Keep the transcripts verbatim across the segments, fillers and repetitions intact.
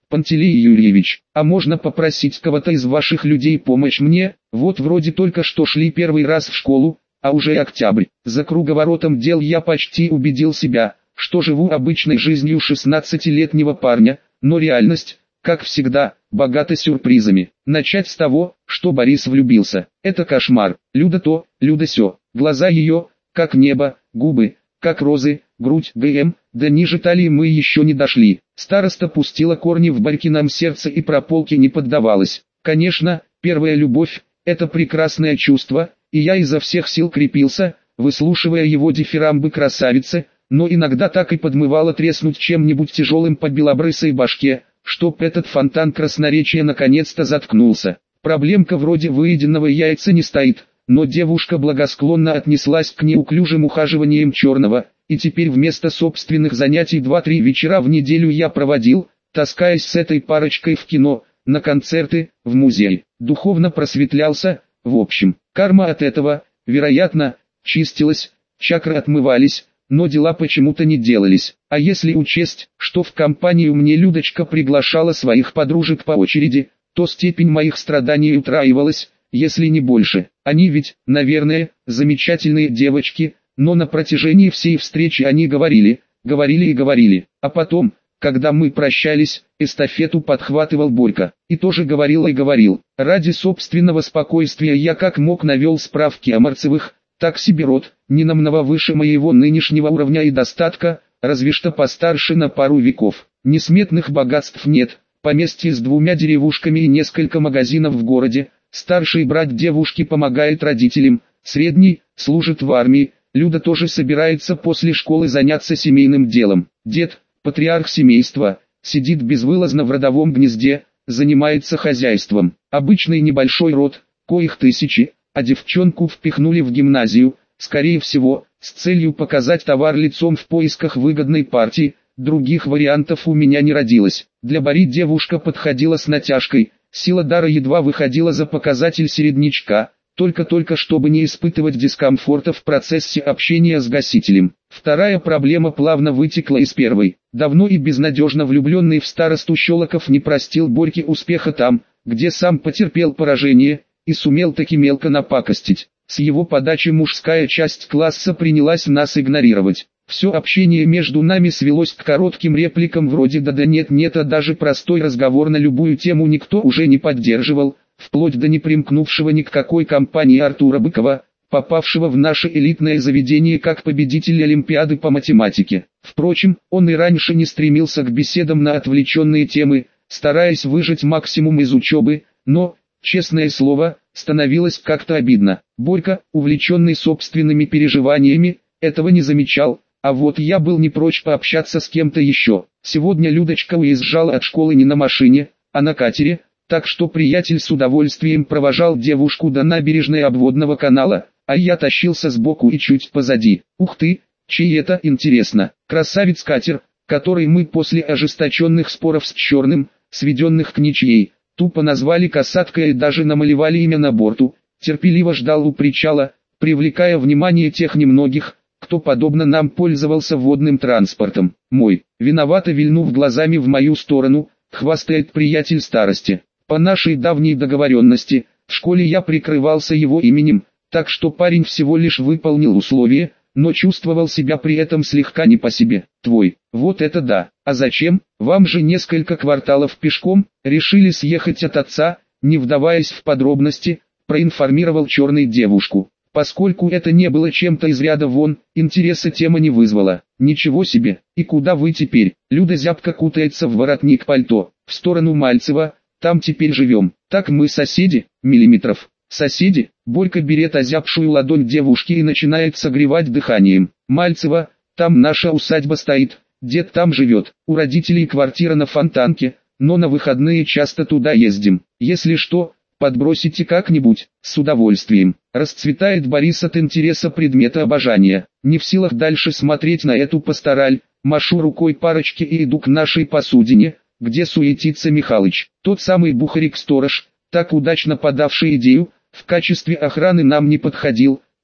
Пантелей Юрьевич, а можно попросить кого-то из ваших людей помочь мне? Вот вроде только что шли первый раз в школу, а уже октябрь. За круговоротом дел я почти убедил себя, что живу обычной жизнью шестнадцатилетнего парня, но реальность, как всегда, богата сюрпризами. Начать с того, что Борис влюбился. Это кошмар. Люда то, Люда сё. Глаза ее, как небо, губы, как розы, грудь ГМ, да ниже талии мы еще не дошли. Староста пустила корни в Борькином сердце и прополке не поддавалась. Конечно, первая любовь – это прекрасное чувство, и я изо всех сил крепился, выслушивая его дифирамбы красавицы, но иногда так и подмывало треснуть чем-нибудь тяжелым по белобрысой башке, чтоб этот фонтан красноречия наконец-то заткнулся. Проблемка вроде выеденного яйца не стоит, но девушка благосклонно отнеслась к неуклюжим ухаживаниям черного, и теперь вместо собственных занятий два-три вечера в неделю я проводил, таскаясь с этой парочкой в кино, на концерты, в музей. Духовно просветлялся, в общем, карма от этого, вероятно, чистилась, чакры отмывались, но дела почему-то не делались. А если учесть, что в компанию мне Людочка приглашала своих подружек по очереди, то степень моих страданий утраивалась, если не больше. Они ведь, наверное, замечательные девочки, но на протяжении всей встречи они говорили, говорили и говорили. А потом, когда мы прощались, эстафету подхватывал Борька, и тоже говорил и говорил. Ради собственного спокойствия я как мог навел справки о Марцевых, так себе род, не намного выше моего нынешнего уровня и достатка, разве что постарше на пару веков. Несметных богатств нет, поместье с двумя деревушками и несколько магазинов в городе, старший брат девушки помогает родителям, средний, служит в армии, Люда тоже собирается после школы заняться семейным делом. Дед, патриарх семейства, сидит безвылазно в родовом гнезде, занимается хозяйством. Обычный небольшой род, коих тысячи, а девчонку впихнули в гимназию, скорее всего, с целью показать товар лицом в поисках выгодной партии. Других вариантов у меня не родилось. Для Бори девушка подходила с натяжкой, сила дара едва выходила за показатель середнячка, только-только чтобы не испытывать дискомфорта в процессе общения с гасителем. Вторая проблема плавно вытекла из первой. Давно и безнадежно влюбленный в старосту Щелоков не простил Борьке успеха там, где сам потерпел поражение, и сумел таки мелко напакостить. С его подачи мужская часть класса принялась нас игнорировать. Все общение между нами свелось к коротким репликам вроде «да-да нет-нет», а даже простой разговор на любую тему никто уже не поддерживал, вплоть до непримкнувшего ни к какой компании Артура Быкова, попавшего в наше элитное заведение как победитель Олимпиады по математике. Впрочем, он и раньше не стремился к беседам на отвлеченные темы, стараясь выжать максимум из учебы, но, честное слово, становилось как-то обидно. Борька, увлеченный собственными переживаниями, этого не замечал, а вот я был не прочь пообщаться с кем-то еще. Сегодня Людочка уезжала от школы не на машине, а на катере, так что приятель с удовольствием провожал девушку до набережной обводного канала, а я тащился сбоку и чуть позади. Ух ты, чей это, интересно, красавец-катер, который мы после ожесточенных споров с Черным, сведенных к ничьей, тупо назвали «Касаткой» и даже намалевали имя на борту, терпеливо ждал у причала, привлекая внимание тех немногих, кто подобно нам пользовался водным транспортом. Мой, виновато вильнув глазами в мою сторону, хвастает приятель старости. По нашей давней договоренности, в школе я прикрывался его именем, так что парень всего лишь выполнил условие, но чувствовал себя при этом слегка не по себе. Твой, вот это да, а зачем, вам же несколько кварталов пешком, решили съехать от отца, не вдаваясь в подробности, проинформировал Черный девушку. Поскольку это не было чем-то из ряда вон, интереса тема не вызвала. Ничего себе, и куда вы теперь? Люда зябко кутается в воротник пальто, в сторону Мальцева, там теперь живем. Так мы соседи, миллиметров. Соседи, Борька берет озябшую ладонь девушки и начинает согревать дыханием. Мальцева, там наша усадьба стоит, дед там живет, у родителей квартира на Фонтанке, но на выходные часто туда ездим. Если что, подбросите как-нибудь, с удовольствием. Расцветает Борис от интереса предмета обожания. Не в силах дальше смотреть на эту пастораль, машу рукой парочке и иду к нашей посудине, где суетится Михалыч. Тот самый бухарик-сторож, так удачно подавший идею, в качестве охраны нам не подходил,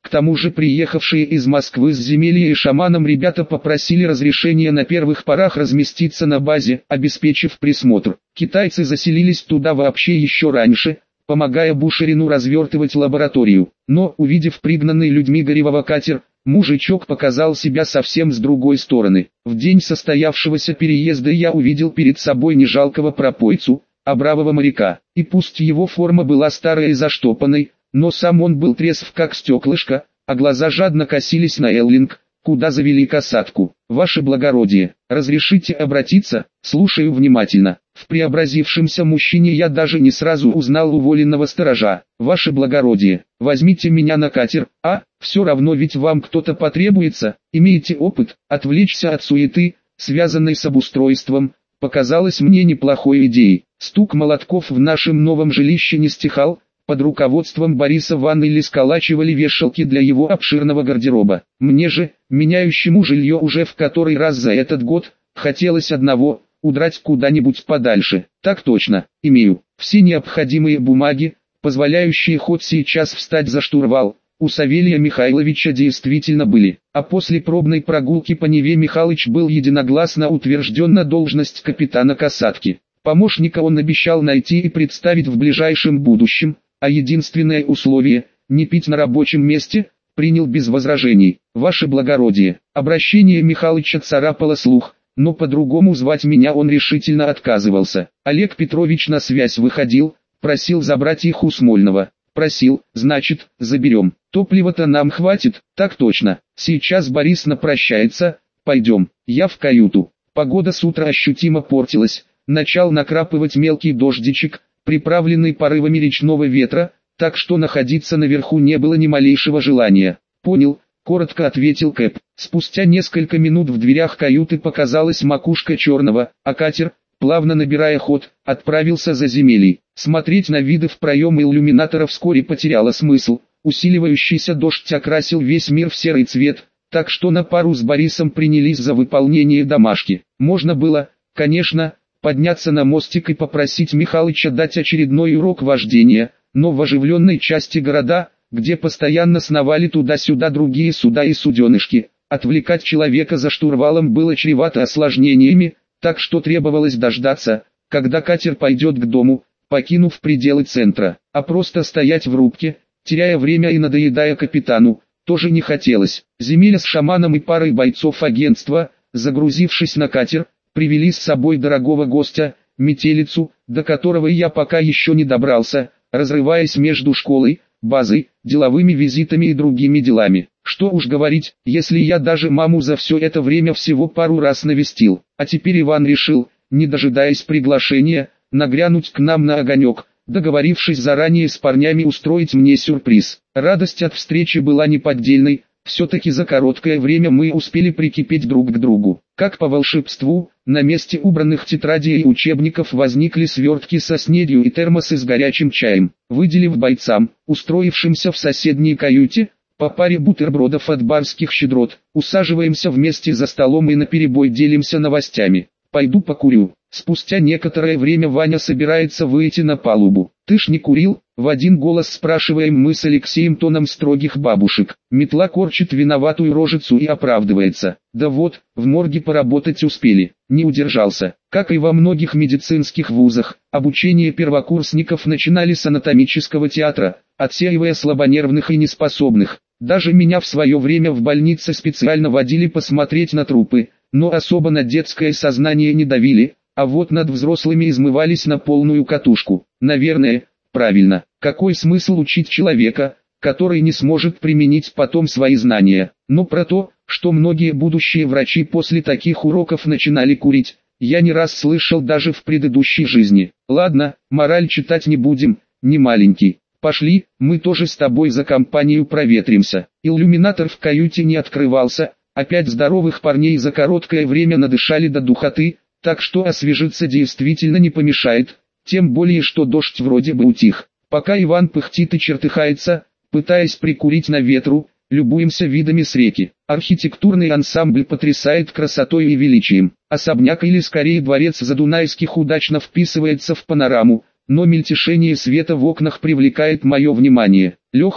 К тому же приехавшие из Москвы с земелья и шаманом ребята попросили разрешения на первых порах разместиться на базе, обеспечив присмотр. Китайцы заселились туда вообще еще раньше, помогая Бушерину развертывать лабораторию. Но, увидев пригнанный людьми горевого катер, мужичок показал себя совсем с другой стороны. В день состоявшегося переезда я увидел перед собой не жалкого пропойцу, а бравого моряка. И пусть его форма была старой и заштопанной, но сам он был трезв как стеклышко, а глаза жадно косились на Эллинг, куда завели касатку. «Ваше благородие, разрешите обратиться?» «Слушаю внимательно». В преобразившемся мужчине я даже не сразу узнал уволенного сторожа. «Ваше благородие, возьмите меня на катер, а, все равно ведь вам кто-то потребуется, имеете опыт». Отвлечься от суеты, связанной с обустройством, показалось мне неплохой идеей. Стук молотков в нашем новом жилище не стихал. Под руководством Бориса Ванны сколачивали вешалки для его обширного гардероба. Мне же, меняющему жилье уже в который раз за этот год, хотелось одного – удрать куда-нибудь подальше. Так точно, имею. Все необходимые бумаги, позволяющие хоть сейчас встать за штурвал, у Савелия Михайловича действительно были. А после пробной прогулки по Неве Михалыч был единогласно утвержден на должность капитана касатки. Помощника он обещал найти и представить в ближайшем будущем, а единственное условие – не пить на рабочем месте – принял без возражений. «Ваше благородие». Обращение Михалыча царапало слух, но по-другому звать меня он решительно отказывался. Олег Петрович на связь выходил, просил забрать их у Смольного. Просил, значит, заберем. Топлива-то нам хватит, так точно. Сейчас Борис напрощается, пойдем. Я в каюту. Погода с утра ощутимо портилась. Начал накрапывать мелкий дождичек, приправленный порывами речного ветра, так что находиться наверху не было ни малейшего желания. «Понял», — коротко ответил Кэп. Спустя несколько минут в дверях каюты показалась макушка черного, а катер, плавно набирая ход, отправился за земелей. Смотреть на виды в проем иллюминатора вскоре потеряло смысл. Усиливающийся дождь окрасил весь мир в серый цвет, так что на пару с Борисом принялись за выполнение домашки. Можно было, конечно, подняться на мостик и попросить Михалыча дать очередной урок вождения, но в оживленной части города, где постоянно сновали туда-сюда другие суда и суденышки, отвлекать человека за штурвалом было чревато осложнениями, так что требовалось дождаться, когда катер пойдет к дому, покинув пределы центра, а просто стоять в рубке, теряя время и надоедая капитану, тоже не хотелось. Земеля с шаманом и парой бойцов агентства, загрузившись на катер, привели с собой дорогого гостя, метелицу, до которого я пока еще не добрался, разрываясь между школой, базой, деловыми визитами и другими делами. Что уж говорить, если я даже маму за все это время всего пару раз навестил. А теперь Иван решил, не дожидаясь приглашения, нагрянуть к нам на огонек, договорившись заранее с парнями устроить мне сюрприз. Радость от встречи была неподдельной. Все-таки за короткое время мы успели прикипеть друг к другу. Как по волшебству, на месте убранных тетрадей и учебников возникли свертки со снедью и термосы с горячим чаем. Выделив бойцам, устроившимся в соседней каюте, по паре бутербродов от барских щедрот, усаживаемся вместе за столом и наперебой делимся новостями. «Пойду покурю». Спустя некоторое время Ваня собирается выйти на палубу. «Ты ж не курил?» — в один голос спрашиваем мы с Алексеем тоном строгих бабушек. Метла корчит виноватую рожицу и оправдывается. «Да вот, в морге поработать успели». Не удержался. Как и во многих медицинских вузах, обучение первокурсников начинали с анатомического театра, отсеивая слабонервных и неспособных. Даже меня в свое время в больнице специально водили посмотреть на трупы, но особо на детское сознание не давили, а вот над взрослыми измывались на полную катушку. Наверное, правильно. Какой смысл учить человека, который не сможет применить потом свои знания? Но про то, что многие будущие врачи после таких уроков начинали курить, я не раз слышал даже в предыдущей жизни. Ладно, мораль читать не будем, не маленький. Пошли, мы тоже с тобой за компанию проветримся. Иллюминатор в каюте не открывался, опять здоровых парней за короткое время надышали до духоты, так что освежиться действительно не помешает, тем более что дождь вроде бы утих. Пока Иван пыхтит и чертыхается, пытаясь прикурить на ветру, любуемся видами с реки. Архитектурный ансамбль потрясает красотой и величием. Особняк или скорее дворец Задунайских удачно вписывается в панораму, но мельтешение света в окнах привлекает мое внимание. «Леха,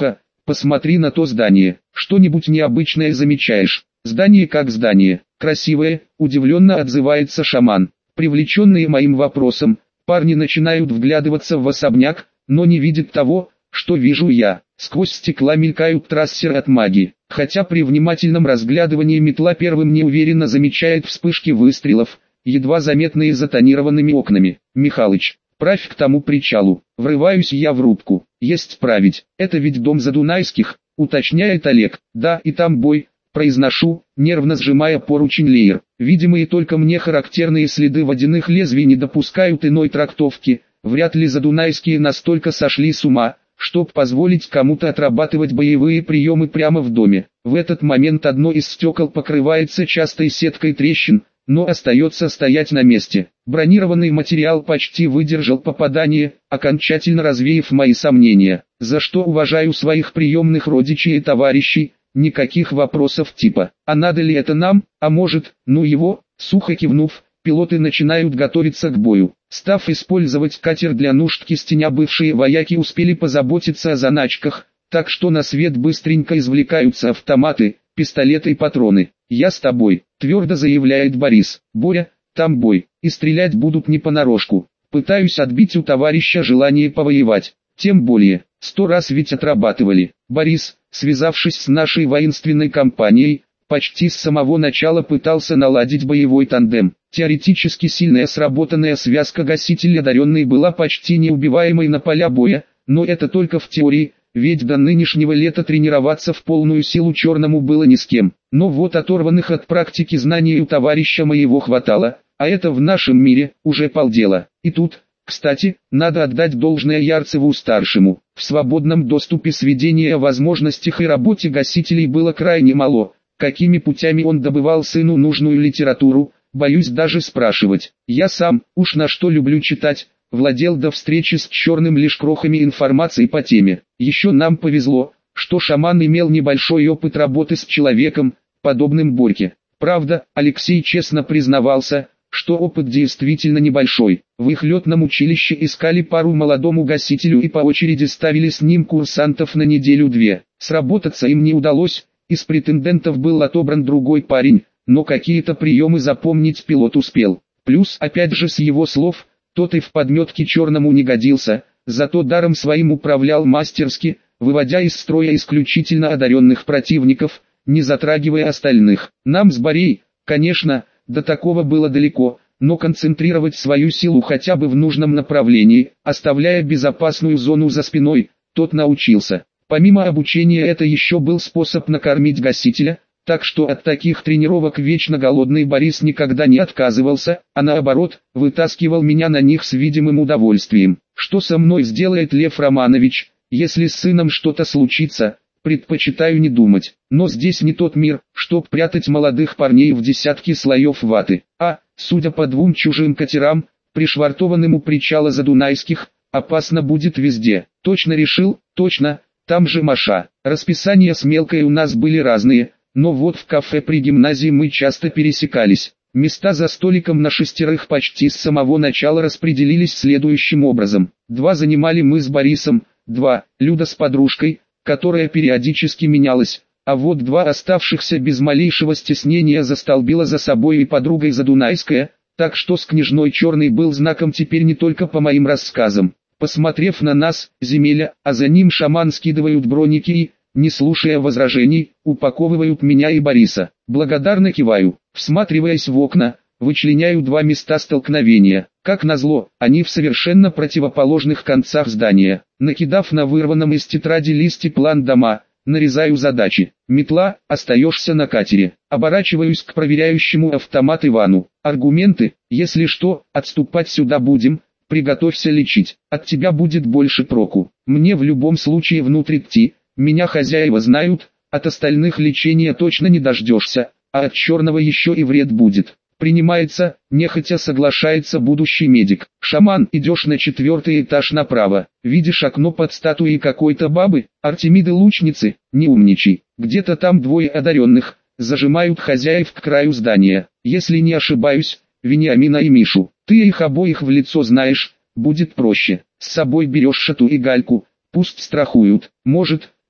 посмотри на то здание, что-нибудь необычное замечаешь? Здание как здание, красивое, удивленно отзывается шаман. Привлеченные моим вопросом, парни начинают вглядываться в особняк, но не видят того, что вижу я. Сквозь стекла мелькают трассеры от магии, хотя при внимательном разглядывании метла первым неуверенно замечает вспышки выстрелов, едва заметные за тонированными окнами. «Михалыч, правь к тому причалу». Врываюсь я в рубку. «Есть править, это ведь дом Задунайских», уточняет Олег. «Да, и там бой», произношу, нервно сжимая поручень леер. Видимые только мне характерные следы водяных лезвий не допускают иной трактовки. Вряд ли Задунайские настолько сошли с ума, чтоб позволить кому-то отрабатывать боевые приемы прямо в доме. В этот момент одно из стекол покрывается частой сеткой трещин, но остается стоять на месте. Бронированный материал почти выдержал попадание, окончательно развеяв мои сомнения, за что уважаю своих приемных родичей и товарищей. Никаких вопросов типа «а надо ли это нам?», а может, ну его, сухо кивнув, пилоты начинают готовиться к бою. Став использовать катер для нужд кистеня, бывшие вояки успели позаботиться о заначках, так что на свет быстренько извлекаются автоматы, пистолеты и патроны. «Я с тобой», твердо заявляет Борис. «Боря, там бой, и стрелять будут не понарошку». Пытаюсь отбить у товарища желание повоевать. Тем более, сто раз ведь отрабатывали. Борис, связавшись с нашей воинственной компанией, почти с самого начала пытался наладить боевой тандем. Теоретически сильная сработанная связка гаситель одаренный была почти неубиваемой на поля боя, но это только в теории, ведь до нынешнего лета тренироваться в полную силу черному было ни с кем. Но вот оторванных от практики знаний у товарища моего хватало, а это в нашем мире уже полдела. И тут, кстати, надо отдать должное Ярцеву-старшему. В свободном доступе сведения о возможностях и работе гасителей было крайне мало. Какими путями он добывал сыну нужную литературу, боюсь даже спрашивать. Я сам, уж на что люблю читать, владел до встречи с черным лишь крохами информации по теме. Еще нам повезло, что шаман имел небольшой опыт работы с человеком, подобным Борьке. Правда, Алексей честно признавался, что опыт действительно небольшой. В их летном училище искали пару молодому гасителю и по очереди ставили с ним курсантов на неделю-две. Сработаться им не удалось, из претендентов был отобран другой парень, но какие-то приемы запомнить пилот успел. Плюс, опять же с его слов, тот и в подметке черному не годился, зато даром своим управлял мастерски, выводя из строя исключительно одаренных противников, не затрагивая остальных. Нам с Борей, конечно, до такого было далеко, но концентрировать свою силу хотя бы в нужном направлении, оставляя безопасную зону за спиной, тот научился. Помимо обучения это еще был способ накормить гасителя, так что от таких тренировок вечно голодный Борис никогда не отказывался, а наоборот, вытаскивал меня на них с видимым удовольствием. Что со мной сделает Лев Романович, если с сыном что-то случится? Предпочитаю не думать, но здесь не тот мир, чтоб прятать молодых парней в десятки слоев ваты. А, судя по двум чужим катерам, пришвартованным у причала Задунайских, опасно будет везде. Точно решил? Точно, там же Маша. Расписания с мелкой у нас были разные, но вот в кафе при гимназии мы часто пересекались. Места за столиком на шестерых почти с самого начала распределились следующим образом. Два занимали мы с Борисом, два, Люда с подружкой, которая периодически менялась, а вот два оставшихся без малейшего стеснения застолбила за собой и подругой Задунайская, так что с княжной черный был знаком теперь не только по моим рассказам. Посмотрев на нас, земеля, а за ним шаман скидывают броники и, не слушая возражений, упаковывают меня и Бориса. Благодарно киваю, всматриваясь в окна, вычленяю два места столкновения. Как назло, они в совершенно противоположных концах здания. Накидав на вырванном из тетради листе план дома, нарезаю задачи. Метла, остаешься на катере. Оборачиваюсь к проверяющему автомат Ивану. Аргументы: если что, отступать сюда будем, приготовься лечить. От тебя будет больше проку. Мне в любом случае внутрь идти, меня хозяева знают, от остальных лечения точно не дождешься, а от черного еще и вред будет. Принимается, нехотя соглашается будущий медик. Шаман, идешь на четвертый этаж направо. Видишь окно под статуей какой-то бабы, Артемиды-лучницы, не умничай. Где-то там двое одаренных, зажимают хозяев к краю здания. Если не ошибаюсь, Вениамина и Мишу. Ты их обоих в лицо знаешь, будет проще. С собой берешь Шату и Гальку, пусть страхуют. Может,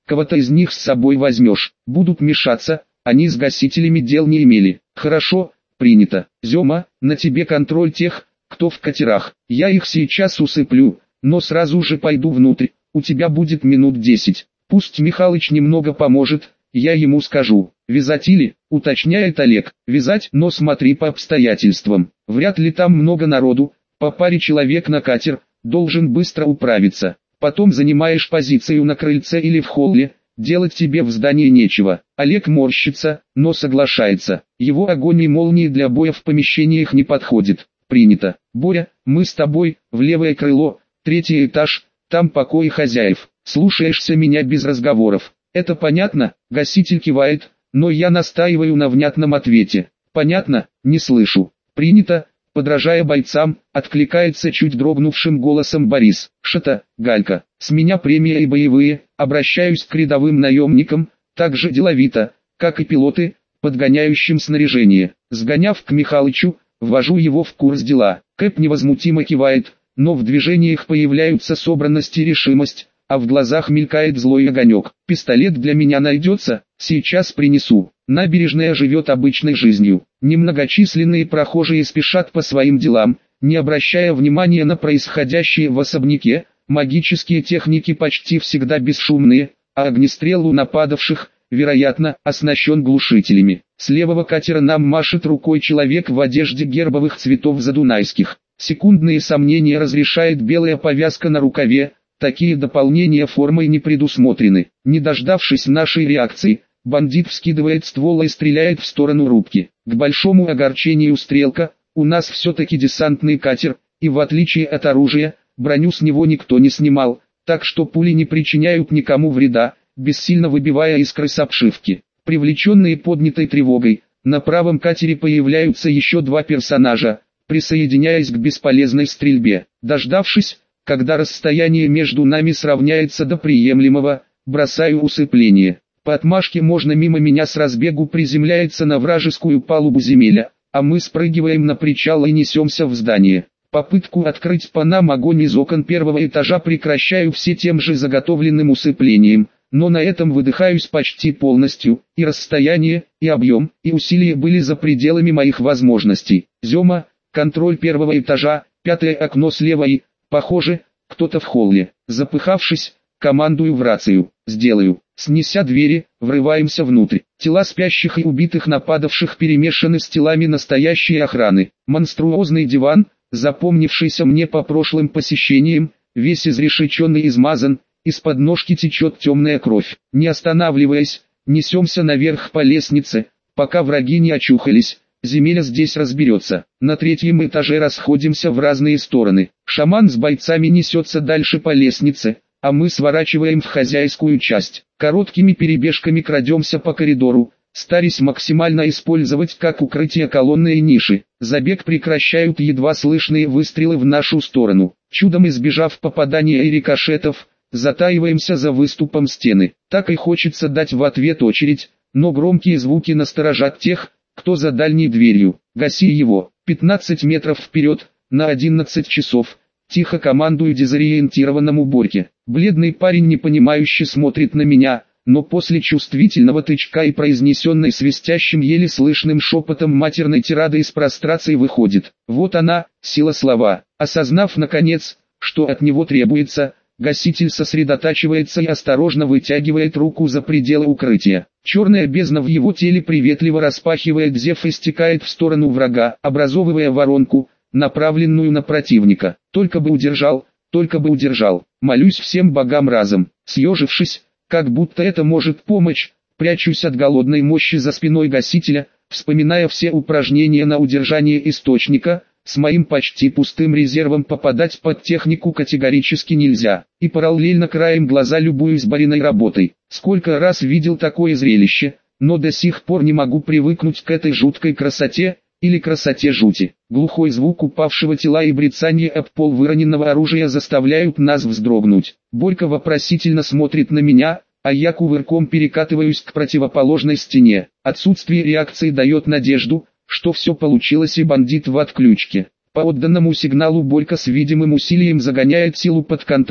кого-то из них с собой возьмешь. Будут мешаться, они с гасителями дел не имели. Хорошо, принято. Зема, на тебе контроль тех, кто в катерах. Я их сейчас усыплю, но сразу же пойду внутрь. У тебя будет минут десять. Пусть Михалыч немного поможет, я ему скажу. Вязать или, уточняет Олег, вязать, но смотри по обстоятельствам. Вряд ли там много народу, по паре человек на катер, должен быстро управиться. Потом занимаешь позицию на крыльце или в холле, делать тебе в здании нечего. Олег морщится, но соглашается. Его огонь и молнии для боя в помещениях не подходит. Принято. Боря, мы с тобой, в левое крыло, третий этаж, там покои хозяев. Слушаешься меня без разговоров. Это понятно? Гаситель кивает, но я настаиваю на внятном ответе. Понятно? Не слышу. Принято. Подражая бойцам, откликается чуть дрогнувшим голосом Борис. Шата, Галька, с меня премия и боевые, обращаюсь к рядовым наемникам, так же деловито, как и пилоты, подгоняющим снаряжение. Сгоняв к Михалычу, ввожу его в курс дела. Кэп невозмутимо кивает, но в движениях появляются собранность и решимость, а в глазах мелькает злой огонек. Пистолет для меня найдется, сейчас принесу. Набережная живет обычной жизнью. Немногочисленные прохожие спешат по своим делам, не обращая внимания на происходящее в особняке. Магические техники почти всегда бесшумные, а огнестрел у нападавших, вероятно, оснащен глушителями. С левого катера нам машет рукой человек в одежде гербовых цветов задунайских. Секундные сомнения разрешает белая повязка на рукаве, такие дополнения формой не предусмотрены. Не дождавшись нашей реакции, бандит вскидывает ствол и стреляет в сторону рубки. К большому огорчению Стрелка, у нас все-таки десантный катер, и в отличие от оружия, броню с него никто не снимал, так что пули не причиняют никому вреда, бессильно выбивая искры с обшивки. Привлеченные поднятой тревогой, на правом катере появляются еще два персонажа, присоединяясь к бесполезной стрельбе. Дождавшись, когда расстояние между нами сравняется до приемлемого, бросаю усыпление. По отмашке можно мимо меня с разбегу приземляется на вражескую палубу земеля, а мы спрыгиваем на причал и несемся в здание. Попытку открыть по нам огонь из окон первого этажа прекращаю все тем же заготовленным усыплением, но на этом выдыхаюсь почти полностью, и расстояние, и объем, и усилия были за пределами моих возможностей. Зема, контроль первого этажа, пятое окно слева и, похоже, кто-то в холле. Запыхавшись, командую в рацию. Сделаю. Снеся двери, врываемся внутрь. Тела спящих и убитых нападавших перемешаны с телами настоящей охраны. Монструозный диван, запомнившийся мне по прошлым посещениям, весь изрешеченный и измазан, из-под ножки течет темная кровь. Не останавливаясь, несемся наверх по лестнице, пока враги не очухались. Земеля здесь разберется. На третьем этаже расходимся в разные стороны. Шаман с бойцами несется дальше по лестнице, а мы сворачиваем в хозяйскую часть. Короткими перебежками крадемся по коридору, стараясь максимально использовать как укрытие колонны и ниши. Забег прекращают едва слышные выстрелы в нашу сторону. Чудом избежав попадания и рикошетов, затаиваемся за выступом стены. Так и хочется дать в ответ очередь, но громкие звуки насторожат тех, кто за дальней дверью. Гаси его. пятнадцать метров вперед, на одиннадцать часов. Тихо командую дезориентированному Борьке. Бледный парень непонимающе смотрит на меня, но после чувствительного тычка и произнесенной свистящим еле слышным шепотом матерной тирады из прострации выходит. Вот она, сила слова. Осознав наконец, что от него требуется, гаситель сосредотачивается и осторожно вытягивает руку за пределы укрытия. Черная бездна в его теле приветливо распахивает зев и стекает в сторону врага, образовывая воронку, направленную на противника. Только бы удержал, только бы удержал. Молюсь всем богам разом. Съежившись, как будто это может помочь, прячусь от голодной мощи за спиной гасителя, вспоминая все упражнения на удержание источника. С моим почти пустым резервом попадать под технику категорически нельзя. И параллельно краем глаза любуюсь Бориной работой. Сколько раз видел такое зрелище, но до сих пор не могу привыкнуть к этой жуткой красоте, или красоте жути. Глухой звук упавшего тела и брецание об пол выроненного оружия заставляют нас вздрогнуть. Борька вопросительно смотрит на меня, а я кувырком перекатываюсь к противоположной стене. Отсутствие реакции дает надежду, что все получилось и бандит в отключке. По отданному сигналу Борька с видимым усилием загоняет силу под контроль,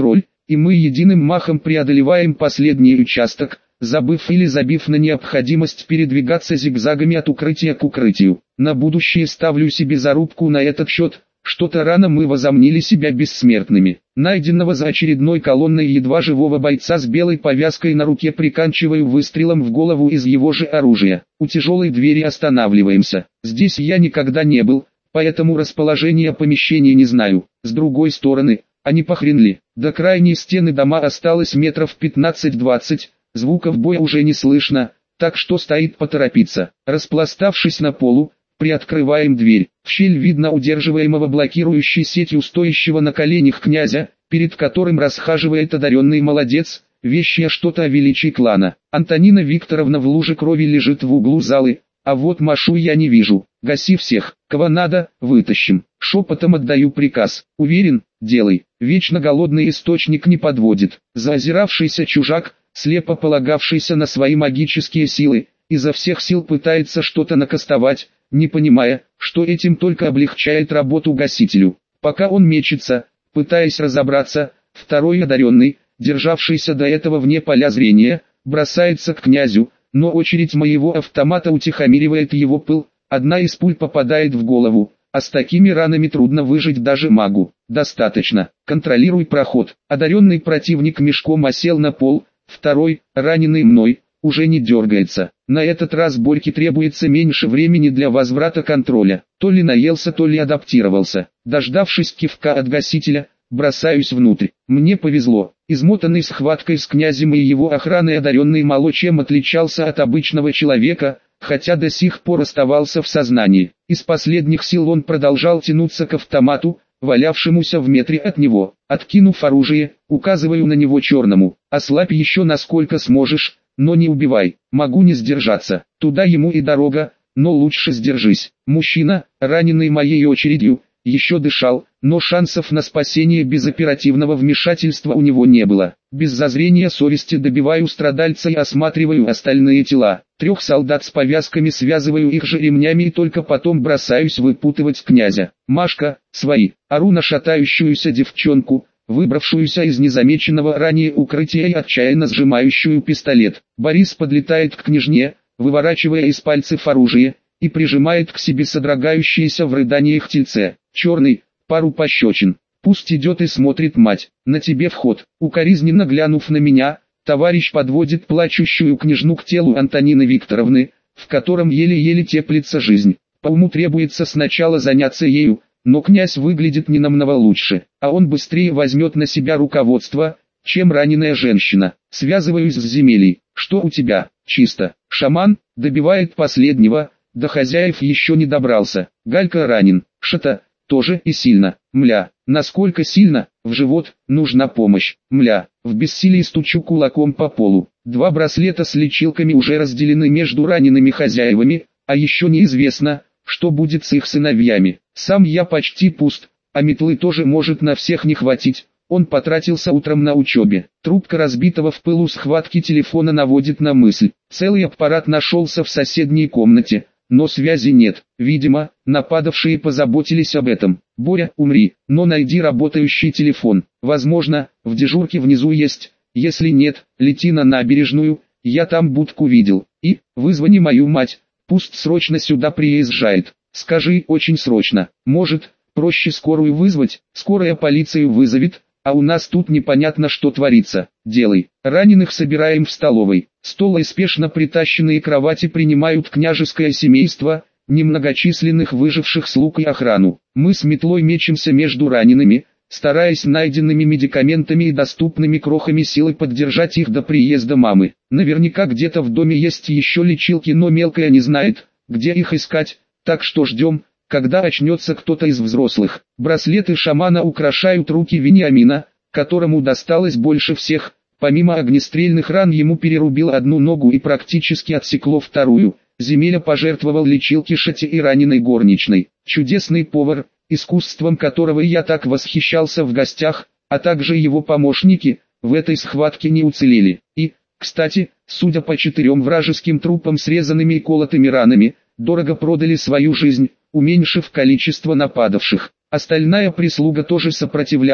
и мы единым махом преодолеваем последний участок, забыв или забив на необходимость передвигаться зигзагами от укрытия к укрытию. На будущее ставлю себе зарубку на этот счет. Что-то рано мы возомнили себя бессмертными. Найденного за очередной колонной едва живого бойца с белой повязкой на руке приканчиваю выстрелом в голову из его же оружия. У тяжелой двери останавливаемся. Здесь я никогда не был, поэтому расположение помещения не знаю. С другой стороны, а не похрен ли, до крайней стены дома осталось метров пятнадцать-двадцать, звуков боя уже не слышно, так что стоит поторопиться. Распластавшись на полу, приоткрываем дверь. В щель видно удерживаемого блокирующей сетью стоящего на коленях князя, перед которым расхаживает одаренный молодец, вещая что-то о величии клана. Антонина Викторовна в луже крови лежит в углу залы, а вот Машу я не вижу. Гаси всех, кого надо, вытащим. Шепотом отдаю приказ. Уверен, делай. Вечно голодный источник не подводит. Заозиравшийся чужак, слепо полагавшийся на свои магические силы, изо всех сил пытается что-то накастовать, не понимая, что этим только облегчает работу гасителю. Пока он мечется, пытаясь разобраться, второй одаренный, державшийся до этого вне поля зрения, бросается к князю, но очередь моего автомата утихомиривает его пыл, одна из пуль попадает в голову, а с такими ранами трудно выжить даже магу. Достаточно, контролируй проход. Одаренный противник мешком осел на пол, второй, раненый мной, уже не дергается. На этот раз Борьке требуется меньше времени для возврата контроля. То ли наелся, то ли адаптировался. Дождавшись кивка от гасителя, бросаюсь внутрь. Мне повезло. Измотанный схваткой с князем и его охраной одаренный мало чем отличался от обычного человека, хотя до сих пор оставался в сознании. Из последних сил он продолжал тянуться к автомату, валявшемуся в метре от него. Откинув оружие, указываю на него черному. Ослабь еще насколько сможешь, но не убивай. Могу не сдержаться. Туда ему и дорога, но лучше сдержись. Мужчина, раненый моей очередью, еще дышал, но шансов на спасение без оперативного вмешательства у него не было. Без зазрения совести добиваю страдальца и осматриваю остальные тела. Трех солдат с повязками связываю их же ремнями и только потом бросаюсь выпутывать князя. Машка, свои. Ору на шатающуюся девчонку, выбравшуюся из незамеченного ранее укрытия и отчаянно сжимающую пистолет. Борис подлетает к княжне, выворачивая из пальцев оружие, и прижимает к себе содрогающееся в рыданиях тельце. Черный, пару пощечин. Пусть идет и смотрит мать. На тебе вход. Укоризненно глянув на меня, товарищ подводит плачущую княжну к телу Антонины Викторовны, в котором еле-еле теплится жизнь. По уму требуется сначала заняться ею, но князь выглядит не намного лучше, а он быстрее возьмет на себя руководство, чем раненая женщина. Связываюсь с земелей. Что у тебя? Чисто. Шаман добивает последнего, до хозяев еще не добрался. Галька ранен. Шата тоже и сильно. Мля. Насколько сильно? В живот. Нужна помощь. Мля. В бессилии стучу кулаком по полу. Два браслета с лечилками уже разделены между ранеными хозяевами, а еще неизвестно, что будет с их сыновьями. Сам я почти пуст, а метлы тоже может на всех не хватить. Он потратился утром на учебе. Трубка разбитого в пылу схватки телефона наводит на мысль. Целый аппарат нашелся в соседней комнате, но связи нет. Видимо, нападавшие позаботились об этом. Боря, умри, но найди работающий телефон. Возможно, в дежурке внизу есть. Если нет, лети на набережную, я там будку видел. И, вызвони мою мать, пусть срочно сюда приезжает. Скажи, очень срочно. Может, проще скорую вызвать? Скорая полицию вызовет, а у нас тут непонятно что творится. Делай. Раненых собираем в столовой. Стол и спешно притащенные кровати принимают княжеское семейство, немногочисленных выживших слуг и охрану. Мы с метлой мечемся между ранеными, стараясь найденными медикаментами и доступными крохами силы поддержать их до приезда мамы. Наверняка где-то в доме есть еще лечилки, но мелкая не знает, где их искать, так что ждем, когда очнется кто-то из взрослых. Браслеты шамана украшают руки Вениамина, которому досталось больше всех. Помимо огнестрельных ран ему перерубило одну ногу и практически отсекло вторую. Земеля пожертвовал лечилки Шате и раненой горничной. Чудесный повар, искусством которого я так восхищался в гостях, а также его помощники, в этой схватке не уцелели. И, кстати, судя по четырем вражеским трупам с резанными и колотыми ранами, дорого продали свою жизнь, уменьшив количество нападавших. Остальная прислуга тоже сопротивлялась,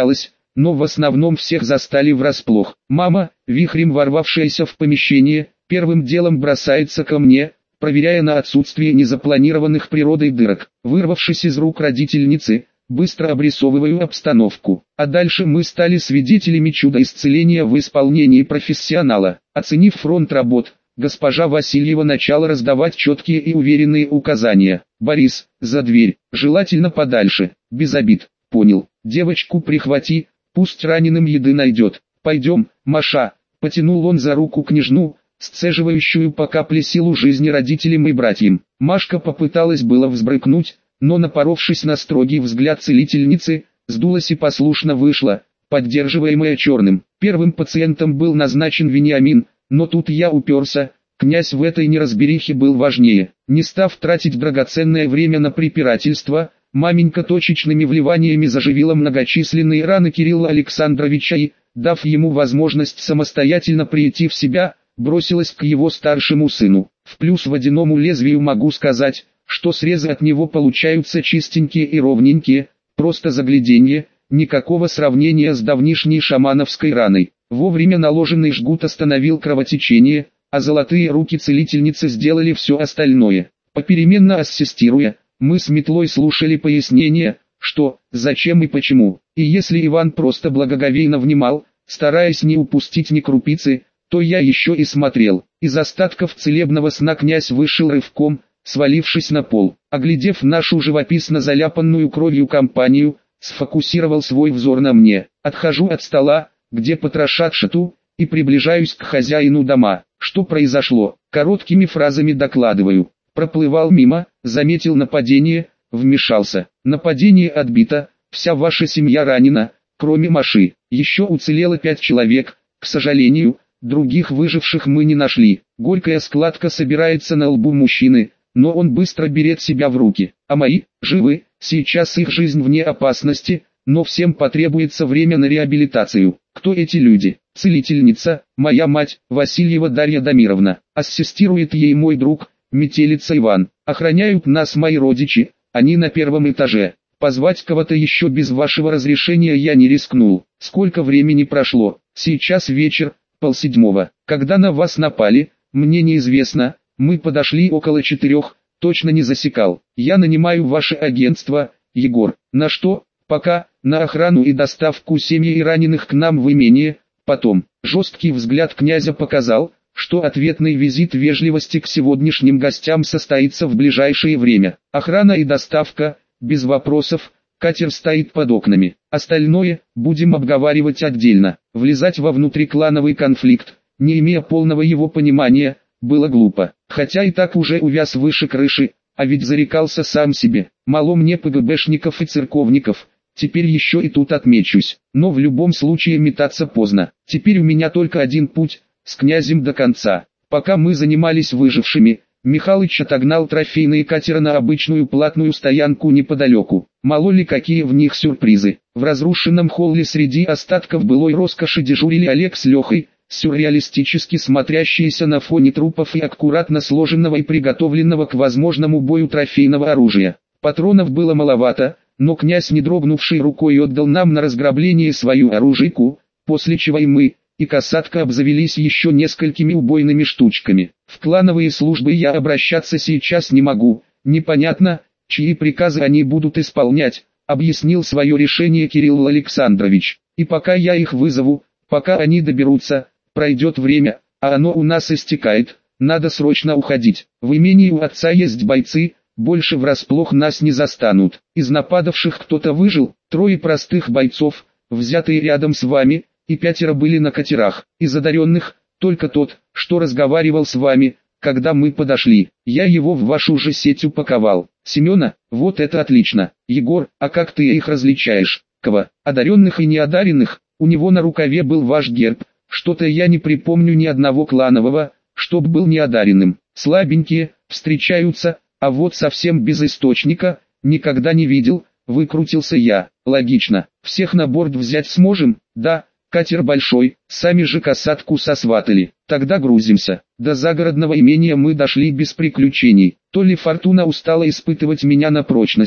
но в основном всех застали врасплох. Мама, вихрем ворвавшаяся в помещение, первым делом бросается ко мне, проверяя на отсутствие незапланированных природой дырок. Вырвавшись из рук родительницы, быстро обрисовываю обстановку. А дальше мы стали свидетелями чуда исцеления в исполнении профессионала. Оценив фронт работ, госпожа Васильева начала раздавать четкие и уверенные указания. «Борис, за дверь, желательно подальше, без обид, понял. Девочку прихвати, пусть раненым еды найдет. Пойдем, Маша», потянул он за руку княжну, сцеживающую по капле силу жизни родителям и братьям. Машка попыталась было взбрыкнуть, но, напоровшись на строгий взгляд целительницы, сдулась и послушно вышла, поддерживаемая черным. Первым пациентом был назначен Вениамин, но тут я уперся, князь в этой неразберихе был важнее. Не став тратить драгоценное время на препирательство, маменька точечными вливаниями заживила многочисленные раны Кирилла Александровича и, дав ему возможность самостоятельно прийти в себя, бросилась к его старшему сыну. В плюс водяному лезвию могу сказать, что срезы от него получаются чистенькие и ровненькие, просто загляденье, никакого сравнения с давнишней шамановской раной. Вовремя наложенный жгут остановил кровотечение, а золотые руки целительницы сделали все остальное. Попеременно ассистируя, мы с метлой слушали пояснения, что, зачем и почему. И если Иван просто благоговейно внимал, стараясь не упустить ни крупицы, то я еще и смотрел. Из остатков целебного сна князь вышел рывком, свалившись на пол. Оглядев нашу живописно заляпанную кровью компанию, сфокусировал свой взор на мне. Отхожу от стола, где потрошат шату, и приближаюсь к хозяину дома. Что произошло? Короткими фразами докладываю. Проплывал мимо, заметил нападение, вмешался. Нападение отбито, вся ваша семья ранена, кроме Маши. Еще уцелело пять человек, к сожалению, других выживших мы не нашли. Горькая складка собирается на лбу мужчины, но он быстро берет себя в руки. А мои, живы, сейчас их жизнь вне опасности, но всем потребуется время на реабилитацию. Кто эти люди? Целительница, моя мать, Васильева Дарья Дамировна. Ассистирует ей мой друг, метелица Иван. Охраняют нас мои родичи, они на первом этаже. Позвать кого-то еще без вашего разрешения я не рискнул. Сколько времени прошло? Сейчас вечер, полседьмого. Когда на вас напали, мне неизвестно. Мы подошли около четырех, точно не засекал. Я нанимаю ваше агентство, Егор. На что? Пока, на охрану и доставку семьи и раненых к нам в имение. Потом, жесткий взгляд князя показал, что ответный визит вежливости к сегодняшним гостям состоится в ближайшее время. Охрана и доставка, без вопросов, катер стоит под окнами. Остальное, будем обговаривать отдельно. Влезать во внутриклановый конфликт, не имея полного его понимания, было глупо. Хотя и так уже увяз выше крыши, а ведь зарекался сам себе. Мало мне ПГБшников и церковников, теперь еще и тут отмечусь. Но в любом случае метаться поздно. Теперь у меня только один путь, с князем до конца. Пока мы занимались выжившими, Михалыч отогнал трофейные катера на обычную платную стоянку неподалеку. Мало ли какие в них сюрпризы. В разрушенном холле среди остатков былой роскоши дежурили Олег с Лехой, сюрреалистически смотрящиеся на фоне трупов и аккуратно сложенного и приготовленного к возможному бою трофейного оружия. Патронов было маловато, но князь, не дрогнувшей рукой, отдал нам на разграбление свою оружейку, после чего и мы, и касатка обзавелись еще несколькими убойными штучками. В клановые службы я обращаться сейчас не могу, непонятно, чьи приказы они будут исполнять, объяснил свое решение Кирилл Александрович. И пока я их вызову, пока они доберутся, пройдет время, а оно у нас истекает, надо срочно уходить. В имении у отца есть бойцы, больше врасплох нас не застанут. Из нападавших кто-то выжил, трое простых бойцов, взятые рядом с вами, и пятеро были на катерах. Из одаренных, только тот, что разговаривал с вами, когда мы подошли. Я его в вашу же сеть упаковал. Семена, вот это отлично. Егор, а как ты их различаешь? Кого? Одаренных и неодаренных? У него на рукаве был ваш герб. Что-то я не припомню ни одного кланового, чтоб был неодаренным. Слабенькие, встречаются, а вот совсем без источника, никогда не видел, выкрутился я. Логично, всех на борт взять сможем? Да, катер большой, сами же касатку сосватали. Тогда грузимся. До загородного имения мы дошли без приключений. То ли фортуна устала испытывать меня на прочность,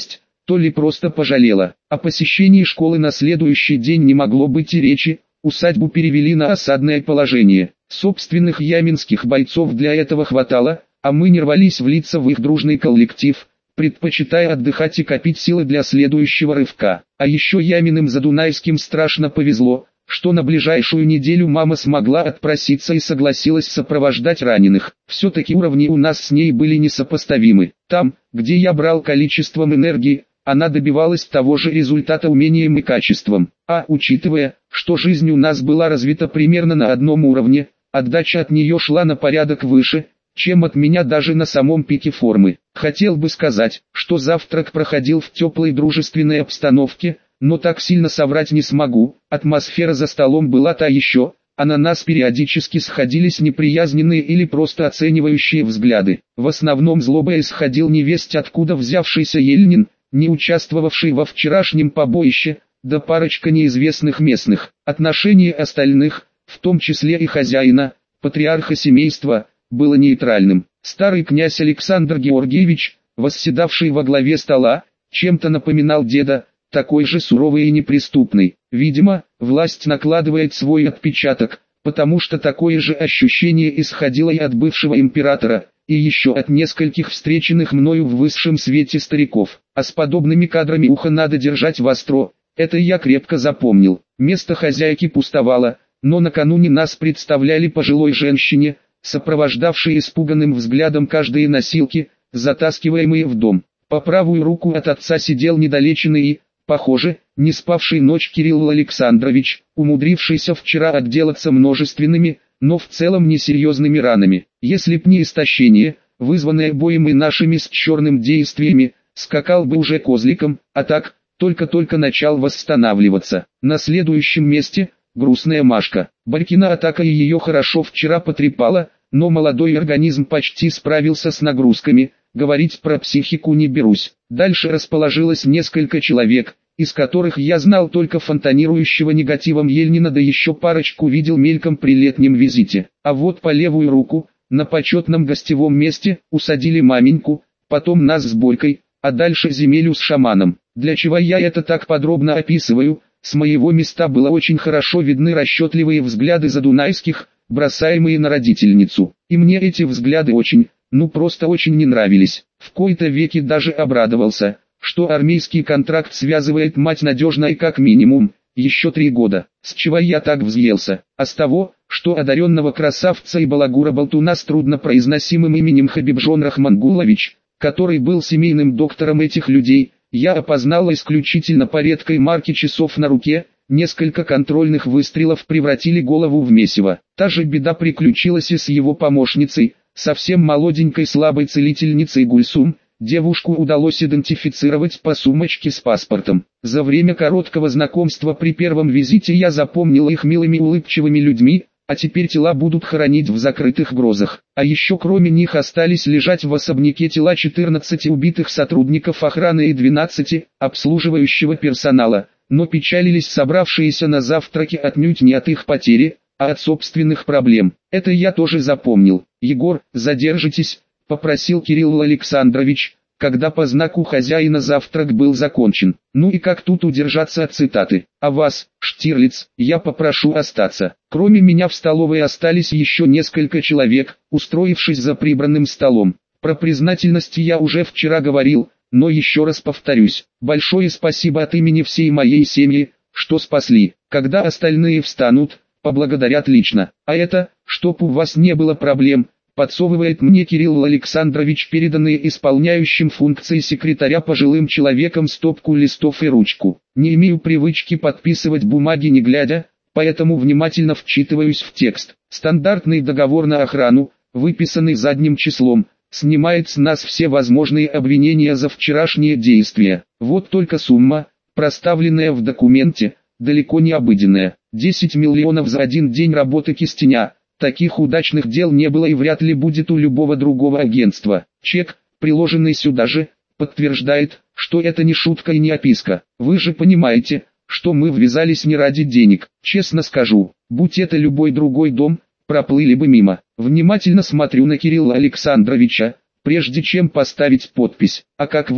то ли просто пожалела. О посещении школы на следующий день не могло быть и речи, усадьбу перевели на осадное положение. Собственных яминских бойцов для этого хватало, а мы не рвались влиться в их дружный коллектив, предпочитая отдыхать и копить силы для следующего рывка. А еще Яминым Задунайским страшно повезло, что на ближайшую неделю мама смогла отпроситься и согласилась сопровождать раненых. Все-таки уровни у нас с ней были несопоставимы. Там, где я брал количеством энергии, она добивалась того же результата умением и качеством. А учитывая, что жизнь у нас была развита примерно на одном уровне, отдача от нее шла на порядок выше, чем от меня даже на самом пике формы. Хотел бы сказать, что завтрак проходил в теплой дружественной обстановке, но так сильно соврать не смогу. Атмосфера за столом была та еще, а на нас периодически сходились неприязненные или просто оценивающие взгляды. В основном злоба исходил невесть откуда взявшийся Ельнин, не участвовавший во вчерашнем побоище, да парочка неизвестных местных. Отношение остальных, в том числе и хозяина, патриарха семейства, было нейтральным. Старый князь Александр Георгиевич, восседавший во главе стола, чем-то напоминал деда, такой же суровый и неприступный. Видимо, власть накладывает свой отпечаток, потому что такое же ощущение исходило и от бывшего императора, и еще от нескольких встреченных мною в высшем свете стариков. А с подобными кадрами ухо надо держать востро, это я крепко запомнил. Место хозяйки пустовало, но накануне нас представляли пожилой женщине, сопровождавшей испуганным взглядом каждые носилки, затаскиваемые в дом. По правую руку от отца сидел недолеченный и, похоже, не спавший ночь Кирилл Александрович, умудрившийся вчера отделаться множественными, но в целом несерьезными ранами. Если б не истощение, вызванное боем и нашими с черным действиями, скакал бы уже козликом, а так, только-только начал восстанавливаться. На следующем месте, грустная Машка. Барькина атака и ее хорошо вчера потрепала, но молодой организм почти справился с нагрузками, говорить про психику не берусь. Дальше расположилось несколько человек, из которых я знал только фонтанирующего негативом Ельнина, да еще парочку видел мельком при летнем визите. А вот по левую руку, на почетном гостевом месте, усадили маменьку, потом нас с Борькой, а дальше Земелю с шаманом. Для чего я это так подробно описываю? С моего места было очень хорошо видны расчетливые взгляды задунайских, бросаемые на родительницу. И мне эти взгляды очень, ну просто очень не нравились. В кои-то веки даже обрадовался, что армейский контракт связывает мать надежно и как минимум, еще три года. С чего я так взъелся? А с того, что одаренного красавца и балагура-болтуна с труднопроизносимым именем Хабибжон Рахмангулович, который был семейным доктором этих людей, я опознал исключительно по редкой марке часов на руке. Несколько контрольных выстрелов превратили голову в месиво. Та же беда приключилась и с его помощницей, совсем молоденькой слабой целительницей Гульсум. Девушку удалось идентифицировать по сумочке с паспортом. За время короткого знакомства при первом визите я запомнил их милыми улыбчивыми людьми, а теперь тела будут хоронить в закрытых грозах. А еще кроме них остались лежать в особняке тела четырнадцати убитых сотрудников охраны и двенадцати обслуживающего персонала, но печалились собравшиеся на завтраке отнюдь не от их потери, а от собственных проблем. Это я тоже запомнил. «Егор, задержитесь», — попросил Кирилл Александрович, когда по знаку хозяина завтрак был закончен. Ну и как тут удержаться от цитаты? «А вас, Штирлиц, я попрошу остаться». Кроме меня в столовой остались еще несколько человек, устроившись за прибранным столом. Про признательность я уже вчера говорил, но еще раз повторюсь. Большое спасибо от имени всей моей семьи, что спасли. Когда остальные встанут, поблагодарят лично. А это, чтоб у вас не было проблем, подсовывает мне Кирилл Александрович переданные исполняющим функции секретаря пожилым человеком стопку листов и ручку. Не имею привычки подписывать бумаги не глядя, поэтому внимательно вчитываюсь в текст. Стандартный договор на охрану, выписанный задним числом, снимает с нас все возможные обвинения за вчерашние действия. Вот только сумма, проставленная в документе, далеко не обыденная. десять миллионов за один день работы Кистеня. Таких удачных дел не было и вряд ли будет у любого другого агентства. Чек, приложенный сюда же, подтверждает, что это не шутка и не описка. Вы же понимаете, что мы ввязались не ради денег. Честно скажу, будь это любой другой дом, проплыли бы мимо. Внимательно смотрю на Кирилла Александровича, прежде чем поставить подпись. А как вы,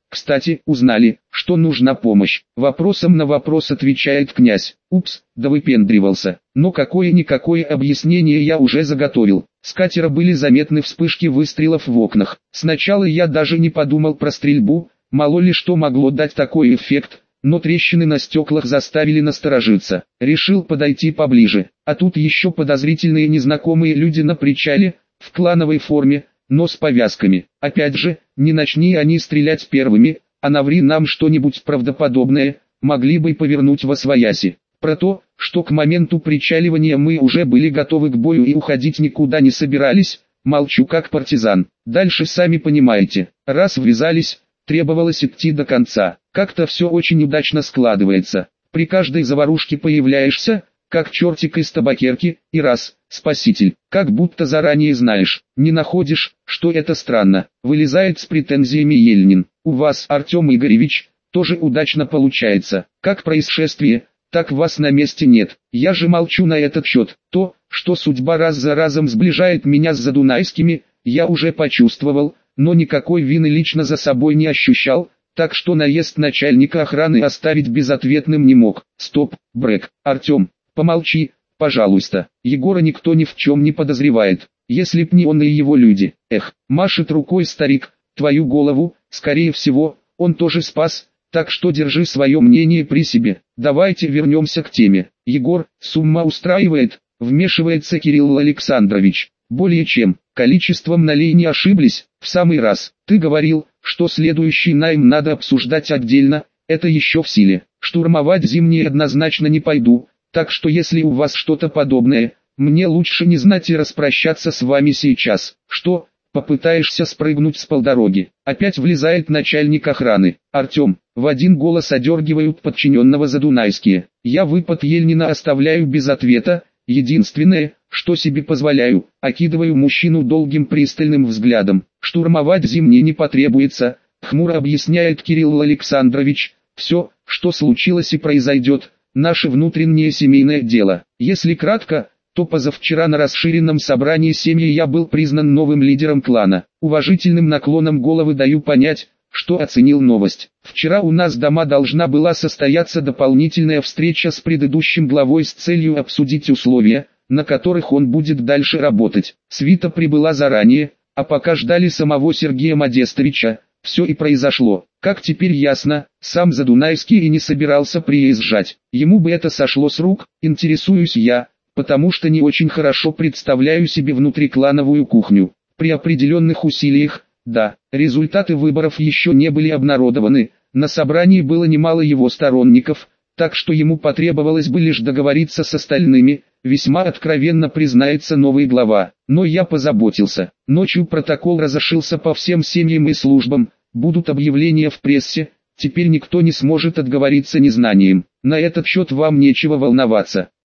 Кстати, узнали, что нужна помощь. Вопросом на вопрос отвечает князь. Упс, да выпендривался. Но какое-никакое объяснение я уже заготовил. С катера были заметны вспышки выстрелов в окнах. Сначала я даже не подумал про стрельбу, мало ли что могло дать такой эффект, но трещины на стеклах заставили насторожиться. Решил подойти поближе. А тут еще подозрительные незнакомые люди на причале, в клановой форме, но с повязками. Опять же, не начни они стрелять первыми, а наври нам что-нибудь правдоподобное, могли бы повернуть восвояси. Про то, что к моменту причаливания мы уже были готовы к бою и уходить никуда не собирались, молчу как партизан. Дальше сами понимаете, раз ввязались, требовалось идти до конца. Как-то все очень удачно складывается. При каждой заварушке появляешься, как чертик из табакерки, и раз, спаситель, как будто заранее знаешь, не находишь, что это странно, вылезает с претензиями Ельнин. У вас, Артем Игоревич, тоже удачно получается, как происшествие, так вас на месте нет. Я же молчу на этот счет. То, что судьба раз за разом сближает меня с задунайскими, я уже почувствовал, но никакой вины лично за собой не ощущал, так что наезд начальника охраны оставить безответным не мог. Стоп, Брэк, Артем, помолчи, пожалуйста. Егора никто ни в чем не подозревает, если б не он и его люди. Эх, машет рукой старик, твою голову, скорее всего, он тоже спас, так что держи свое мнение при себе. Давайте вернемся к теме. Егор, сумма устраивает, вмешивается Кирилл Александрович. Более чем, количеством налей не ошиблись, в самый раз. Ты говорил, что следующий найм надо обсуждать отдельно, это еще в силе. Штурмовать зимние однозначно не пойду, так что если у вас что-то подобное, мне лучше не знать и распрощаться с вами сейчас. Что, попытаешься спрыгнуть с полдороги? Опять влезает начальник охраны. Артем, в один голос одергивают подчиненного задунайские. Я выпад Ельнина оставляю без ответа, единственное, что себе позволяю, окидываю мужчину долгим пристальным взглядом. Штурмовать зимние не потребуется, хмуро объясняет Кирилл Александрович. Все, что случилось и произойдет, наше внутреннее семейное дело. Если кратко, то позавчера на расширенном собрании семьи я был признан новым лидером клана. Уважительным наклоном головы даю понять, что оценил новость. Вчера у нас дома должна была состояться дополнительная встреча с предыдущим главой с целью обсудить условия, на которых он будет дальше работать. Свита прибыла заранее, а пока ждали самого Сергея Модестовича, все и произошло. Как теперь ясно, сам Задунайский и не собирался приезжать. Ему бы это сошло с рук, интересуюсь я, потому что не очень хорошо представляю себе внутриклановую кухню. При определенных усилиях, да, результаты выборов еще не были обнародованы, на собрании было немало его сторонников, так что ему потребовалось бы лишь договориться с остальными, весьма откровенно признается новый глава. Но я позаботился. Ночью протокол разошелся по всем семьям и службам, будут объявления в прессе, теперь никто не сможет отговориться незнанием. На этот счет вам нечего волноваться.